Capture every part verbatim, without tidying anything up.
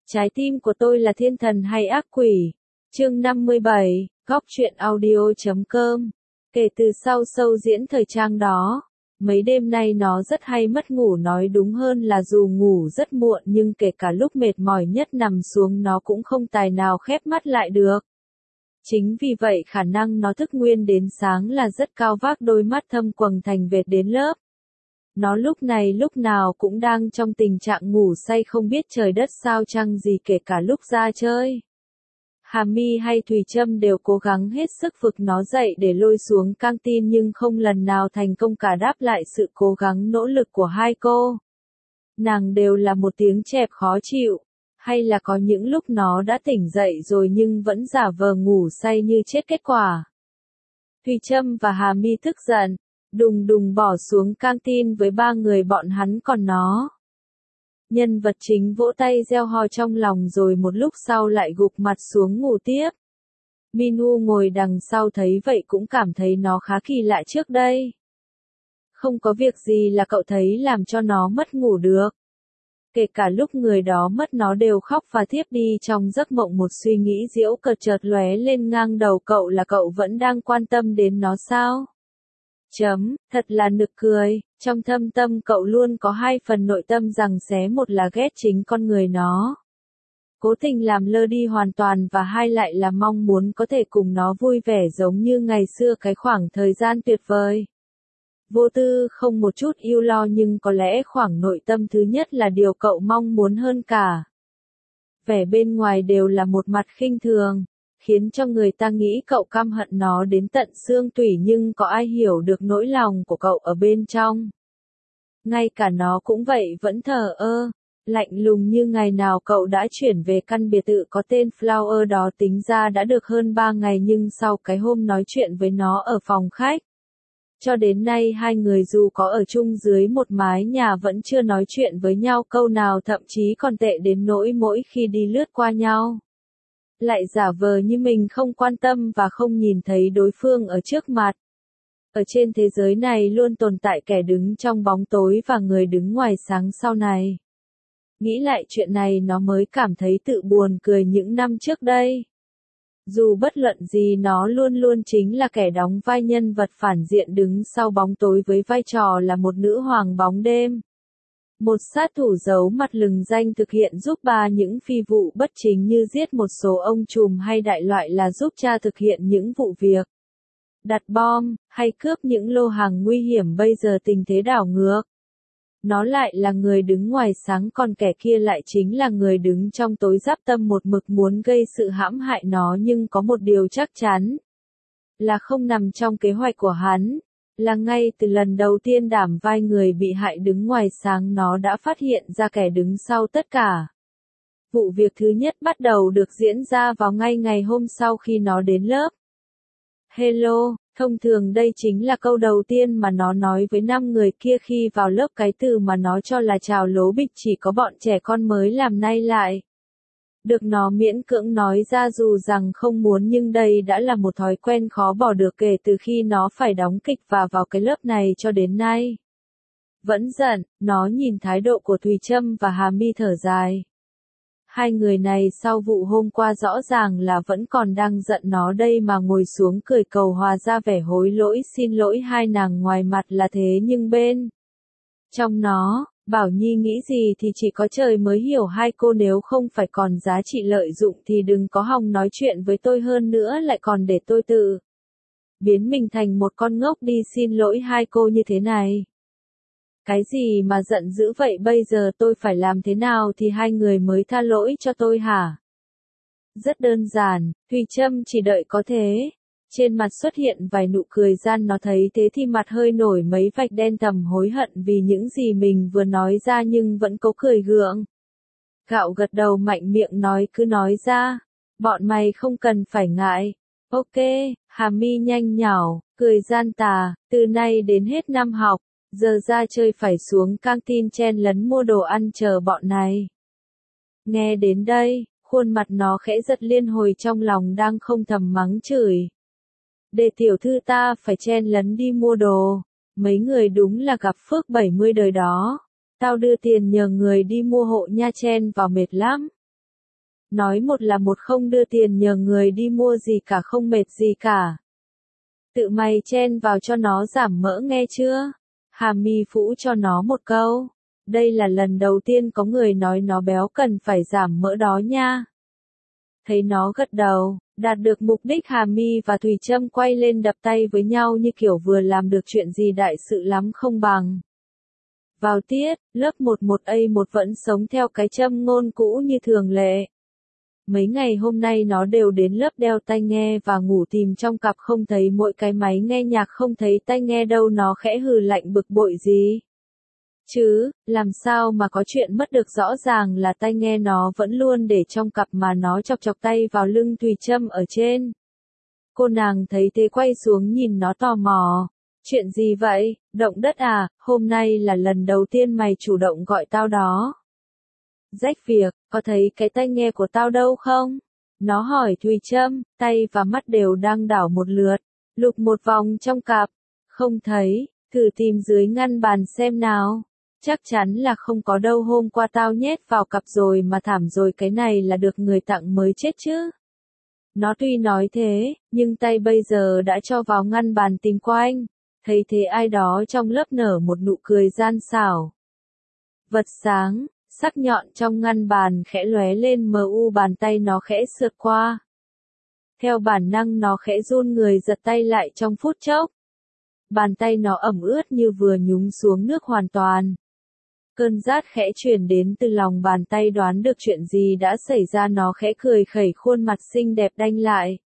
Trái tim của tôi là thiên thần hay ác quỷ? Chương năm mươi bảy, góc truyện audio chấm com. Kể từ sau show diễn thời trang đó, mấy đêm nay nó rất hay mất ngủ, nói đúng hơn là dù ngủ rất muộn nhưng kể cả lúc mệt mỏi nhất nằm xuống nó cũng không tài nào khép mắt lại được. Chính vì vậy khả năng nó thức nguyên đến sáng là rất cao, vác đôi mắt thâm quầng thành vệt đến lớp. Nó lúc này lúc nào cũng đang trong tình trạng ngủ say không biết trời đất sao chăng gì, kể cả lúc ra chơi. Hà My hay Thùy Trâm đều cố gắng hết sức vực nó dậy để lôi xuống căng tin nhưng không lần nào thành công cả, đáp lại sự cố gắng nỗ lực của hai cô. Nàng đều là một tiếng chẹp khó chịu, hay là có những lúc nó đã tỉnh dậy rồi nhưng vẫn giả vờ ngủ say như chết. Kết quả, Thùy Trâm và Hà My tức giận, đùng đùng bỏ xuống căng tin với ba người bọn hắn, còn nó. Nhân vật chính vỗ tay reo hò trong lòng rồi một lúc sau lại gục mặt xuống ngủ tiếp. Minu ngồi đằng sau thấy vậy cũng cảm thấy nó khá kỳ lạ, trước đây không có việc gì là cậu thấy làm cho nó mất ngủ được. Kể cả lúc người đó mất nó đều khóc và thiếp đi trong giấc mộng. Một suy nghĩ giễu cợt chợt lóe lên ngang đầu cậu, là cậu vẫn đang quan tâm đến nó sao? Chấm, thật là nực cười, trong thâm tâm cậu luôn có hai phần nội tâm rằng xé, một là ghét chính con người nó, cố tình làm lơ đi hoàn toàn, và hai lại là mong muốn có thể cùng nó vui vẻ giống như ngày xưa, cái khoảng thời gian tuyệt vời. Vô tư, không một chút ưu lo, nhưng có lẽ khoảng nội tâm thứ nhất là điều cậu mong muốn hơn cả. Vẻ bên ngoài đều là một mặt khinh thường, khiến cho người ta nghĩ cậu căm hận nó đến tận xương tủy, nhưng có ai hiểu được nỗi lòng của cậu ở bên trong. Ngay cả nó cũng vậy, vẫn thờ ơ, lạnh lùng như ngày nào. Cậu đã chuyển về căn biệt thự có tên Flower đó tính ra đã được hơn ba ngày, nhưng sau cái hôm nói chuyện với nó ở phòng khách, cho đến nay hai người dù có ở chung dưới một mái nhà vẫn chưa nói chuyện với nhau câu nào, thậm chí còn tệ đến nỗi mỗi khi đi lướt qua nhau, lại giả vờ như mình không quan tâm và không nhìn thấy đối phương ở trước mặt. Ở trên thế giới này luôn tồn tại kẻ đứng trong bóng tối và người đứng ngoài sáng sau này. Nghĩ lại chuyện này nó mới cảm thấy tự buồn cười những năm trước đây. Dù bất luận gì nó luôn luôn chính là kẻ đóng vai nhân vật phản diện đứng sau bóng tối với vai trò là một nữ hoàng bóng đêm. Một sát thủ giấu mặt lừng danh thực hiện giúp bà những phi vụ bất chính như giết một số ông trùm, hay đại loại là giúp cha thực hiện những vụ việc đặt bom, hay cướp những lô hàng nguy hiểm. Bây giờ tình thế đảo ngược. Nó lại là người đứng ngoài sáng, còn kẻ kia lại chính là người đứng trong tối, giáp tâm một mực muốn gây sự hãm hại nó, nhưng có một điều chắc chắn là không nằm trong kế hoạch của hắn. Là ngay từ lần đầu tiên đảm vai người bị hại đứng ngoài sáng, nó đã phát hiện ra kẻ đứng sau tất cả. Vụ việc thứ nhất bắt đầu được diễn ra vào ngay ngày hôm sau khi nó đến lớp. Hello, thông thường đây chính là câu đầu tiên mà nó nói với năm người kia khi vào lớp. Cái từ mà nó cho là chào lố bịch chỉ có bọn trẻ con mới làm nay lại được nó miễn cưỡng nói ra, dù rằng không muốn, nhưng đây đã là một thói quen khó bỏ được kể từ khi nó phải đóng kịch và vào cái lớp này cho đến nay. Vẫn giận, nó nhìn thái độ của Thùy Trâm và Hà My thở dài. Hai người này sau vụ hôm qua rõ ràng là vẫn còn đang giận nó đây mà ngồi xuống cười cầu hòa, ra vẻ hối lỗi xin lỗi hai nàng. Ngoài mặt là thế nhưng bên trong nó, Bảo Nhi nghĩ gì thì chỉ có trời mới hiểu. Hai cô nếu không phải còn giá trị lợi dụng thì đừng có hòng nói chuyện với tôi, hơn nữa lại còn để tôi tự biến mình thành một con ngốc đi xin lỗi hai cô như thế này. Cái gì mà giận dữ vậy? Bây giờ tôi phải làm thế nào thì hai người mới tha lỗi cho tôi hả? Rất đơn giản, Thùy Trâm chỉ đợi có thế. Trên mặt xuất hiện vài nụ cười gian, nó thấy thế thì mặt hơi nổi mấy vạch đen, thầm hối hận vì những gì mình vừa nói ra, nhưng vẫn cố cười gượng. Gạo gật đầu mạnh miệng nói, cứ nói ra, bọn mày không cần phải ngại. Ok, Hà My nhanh nhảu, cười gian tà, từ nay đến hết năm học, giờ ra chơi phải xuống căng tin chen lấn mua đồ ăn chờ bọn này. Nghe đến đây, khuôn mặt nó khẽ giật liên hồi, trong lòng đang không thầm mắng chửi. Để tiểu thư ta phải chen lấn đi mua đồ, mấy người đúng là gặp phước bảy mươi đời đó. Tao đưa tiền nhờ người đi mua hộ nha, chen vào mệt lắm. Nói một là một, không đưa tiền nhờ người đi mua gì cả, không mệt gì cả. Tự mày chen vào cho nó giảm mỡ nghe chưa? Hà Mi phũ cho nó một câu. Đây là lần đầu tiên có người nói nó béo cần phải giảm mỡ đó nha. Thấy nó gật đầu, đạt được mục đích, Hà Mi và Thùy Trâm quay lên đập tay với nhau như kiểu vừa làm được chuyện gì đại sự lắm không bằng. Vào tiết, lớp một một A một vẫn sống theo cái châm ngôn cũ như thường lệ. Mấy ngày hôm nay nó đều đến lớp đeo tai nghe và ngủ tìm trong cặp, không thấy mỗi cái máy nghe nhạc, không thấy tai nghe đâu. Nó khẽ hừ lạnh bực bội gì chứ, làm sao mà có chuyện mất được, rõ ràng là tai nghe nó vẫn luôn để trong cặp mà. Nó chọc chọc tay vào lưng Thùy Trâm ở trên. Cô nàng thấy thế quay xuống nhìn nó tò mò. Chuyện gì vậy, động đất à, hôm nay là lần đầu tiên mày chủ động gọi tao đó. Rách việc, có thấy cái tai nghe của tao đâu không? Nó hỏi Thùy Trâm, tay và mắt đều đang đảo một lượt, lục một vòng trong cặp. Không thấy, thử tìm dưới ngăn bàn xem nào. Chắc chắn là không có đâu, hôm qua tao nhét vào cặp rồi mà, thảm rồi, cái này là được người tặng mới chết chứ. Nó tuy nói thế, nhưng tay bây giờ đã cho vào ngăn bàn tìm quanh. Thấy thế ai đó trong lớp nở một nụ cười gian xảo. Vật sáng, sắc nhọn trong ngăn bàn khẽ lóe lên mờ u, bàn tay nó khẽ sượt qua. Theo bản năng nó khẽ run người, giật tay lại trong phút chốc. Bàn tay nó ẩm ướt như vừa nhúng xuống nước hoàn toàn. Cơn rát khẽ truyền đến từ lòng bàn tay, đoán được chuyện gì đã xảy ra, nó khẽ cười khẩy khuôn mặt xinh đẹp đanh lại.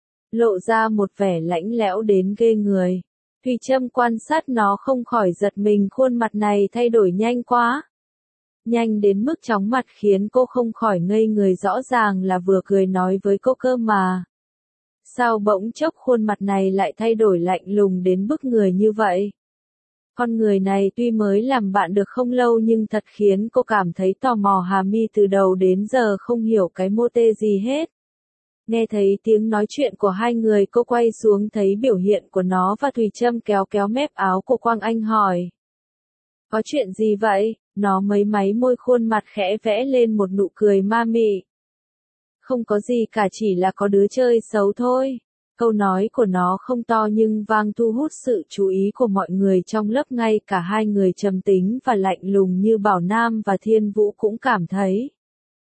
Lộ ra một vẻ lãnh lẽo đến ghê người. Thùy Trâm quan sát nó không khỏi giật mình, khuôn mặt này thay đổi nhanh quá. Nhanh đến mức chóng mặt khiến cô không khỏi ngây người, rõ ràng là vừa cười nói với cô cơ mà. Sao bỗng chốc khuôn mặt này lại thay đổi lạnh lùng đến bức người như vậy? Con người này tuy mới làm bạn được không lâu nhưng thật khiến cô cảm thấy tò mò. Hà Mi từ đầu đến giờ không hiểu cái mô tê gì hết. Nghe thấy tiếng nói chuyện của hai người, cô quay xuống thấy biểu hiện của nó và Thùy Trâm, kéo kéo mép áo của Quang Anh hỏi. Có chuyện gì vậy? Nó mấy máy môi, khuôn mặt khẽ vẽ lên một nụ cười ma mị. Không có gì cả, chỉ là có đứa chơi xấu thôi. Câu nói của nó không to nhưng vang, thu hút sự chú ý của mọi người trong lớp, ngay cả hai người trầm tính và lạnh lùng như Bảo Nam và Thiên Vũ cũng cảm thấy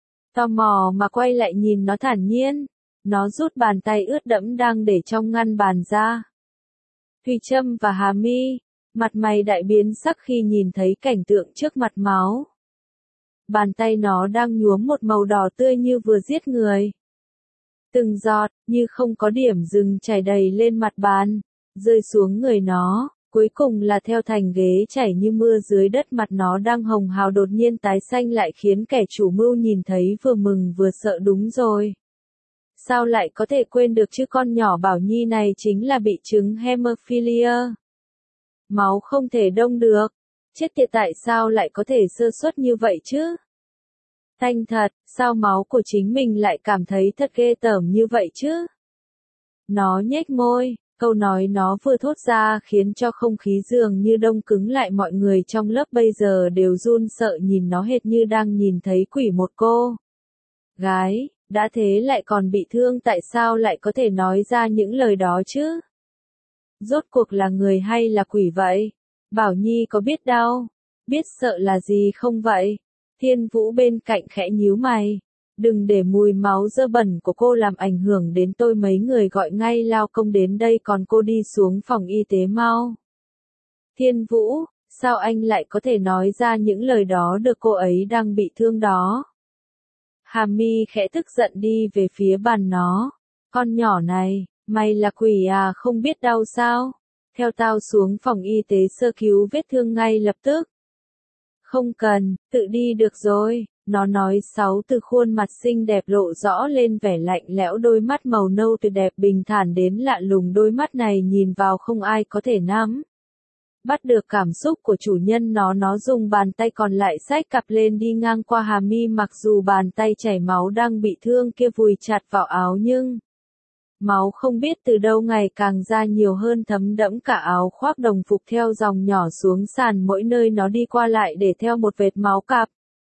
tò mò mà quay lại nhìn nó thản nhiên. Nó rút bàn tay ướt đẫm đang để trong ngăn bàn ra. Thùy Trâm và Hà Mi, mặt mày đại biến sắc khi nhìn thấy cảnh tượng trước mặt. Máu. Bàn tay nó đang nhuốm một màu đỏ tươi như vừa giết người. Từng giọt, như không có điểm dừng, chảy đầy lên mặt bàn, rơi xuống người nó, cuối cùng là theo thành ghế, chảy như mưa dưới đất. Mặt nó đang hồng hào đột nhiên tái xanh lại, khiến kẻ chủ mưu nhìn thấy vừa mừng vừa sợ. Đúng rồi. Sao lại có thể quên được chứ, con nhỏ Bảo Nhi này chính là bị chứng hemophilia. Máu không thể đông được. Chết tiệt, tại sao lại có thể sơ suất như vậy chứ? Thanh thật, sao máu của chính mình lại cảm thấy thật ghê tởm như vậy chứ? Nó nhếch môi, câu nói nó vừa thốt ra khiến cho không khí dường như đông cứng lại. Mọi người trong lớp bây giờ đều run sợ nhìn nó, hệt như đang nhìn thấy quỷ. Một cô gái đã thế lại còn bị thương, tại sao lại có thể nói ra những lời đó chứ? Rốt cuộc là người hay là quỷ vậy? Bảo Nhi có biết đau, biết sợ là gì không vậy? Thiên Vũ bên cạnh khẽ nhíu mày. Đừng để mùi máu dơ bẩn của cô làm ảnh hưởng đến tôi, mấy người gọi ngay lao công đến đây, còn cô đi xuống phòng y tế mau. Thiên Vũ, sao anh lại có thể nói ra những lời đó được, cô ấy đang bị thương đó. Hà Mi khẽ tức giận đi về phía bàn nó. Con nhỏ này, mày là quỷ à, không biết đau sao? Theo tao xuống phòng y tế sơ cứu vết thương ngay lập tức. Không cần, tự đi được rồi. Nó nói sáu từ, khuôn mặt xinh đẹp lộ rõ lên vẻ lạnh lẽo, đôi mắt màu nâu tuyệt đẹp bình thản đến lạ lùng. Đôi mắt này nhìn vào không ai có thể nắm bắt được cảm xúc của chủ nhân nó. Nó dùng bàn tay còn lại xách cặp lên đi ngang qua Hà Mi, mặc dù bàn tay chảy máu đang bị thương kia vùi chặt vào áo nhưng máu không biết từ đâu ngày càng ra nhiều hơn, thấm đẫm cả áo khoác đồng phục, theo dòng nhỏ xuống sàn mỗi nơi nó đi qua lại để theo một vệt máu cặp.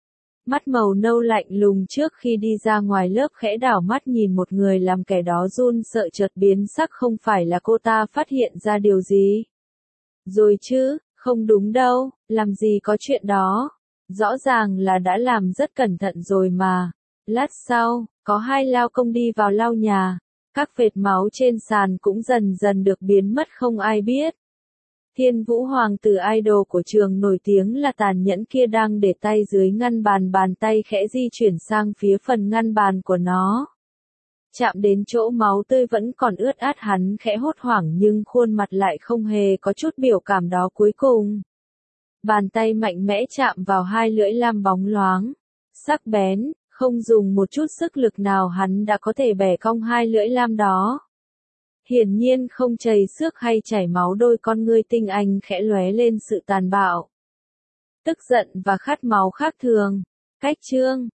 Mắt màu nâu lạnh lùng trước khi đi ra ngoài lớp khẽ đảo mắt nhìn một người làm kẻ đó run sợ chợt biến sắc không phải là cô ta phát hiện ra điều gì. Rồi chứ, không đúng đâu, làm gì có chuyện đó. Rõ ràng là đã làm rất cẩn thận rồi mà. Lát sau, có hai lao công đi vào lau nhà. Các vệt máu trên sàn cũng dần dần được biến mất không ai biết. Thiên Vũ Hoàng tử idol của trường nổi tiếng là tàn nhẫn kia đang để tay dưới ngăn bàn, bàn tay khẽ di chuyển sang phía phần ngăn bàn của nó. Chạm đến chỗ máu tươi vẫn còn ướt át, hắn khẽ hốt hoảng nhưng khuôn mặt lại không hề có chút biểu cảm đó. Cuối cùng, bàn tay mạnh mẽ chạm vào hai lưỡi lam bóng loáng, sắc bén, không dùng một chút sức lực nào hắn đã có thể bẻ cong hai lưỡi lam đó. Hiển nhiên không chảy xước hay chảy máu, đôi con ngươi tinh anh khẽ lóe lên sự tàn bạo, tức giận và khát máu khác thường. Cách chương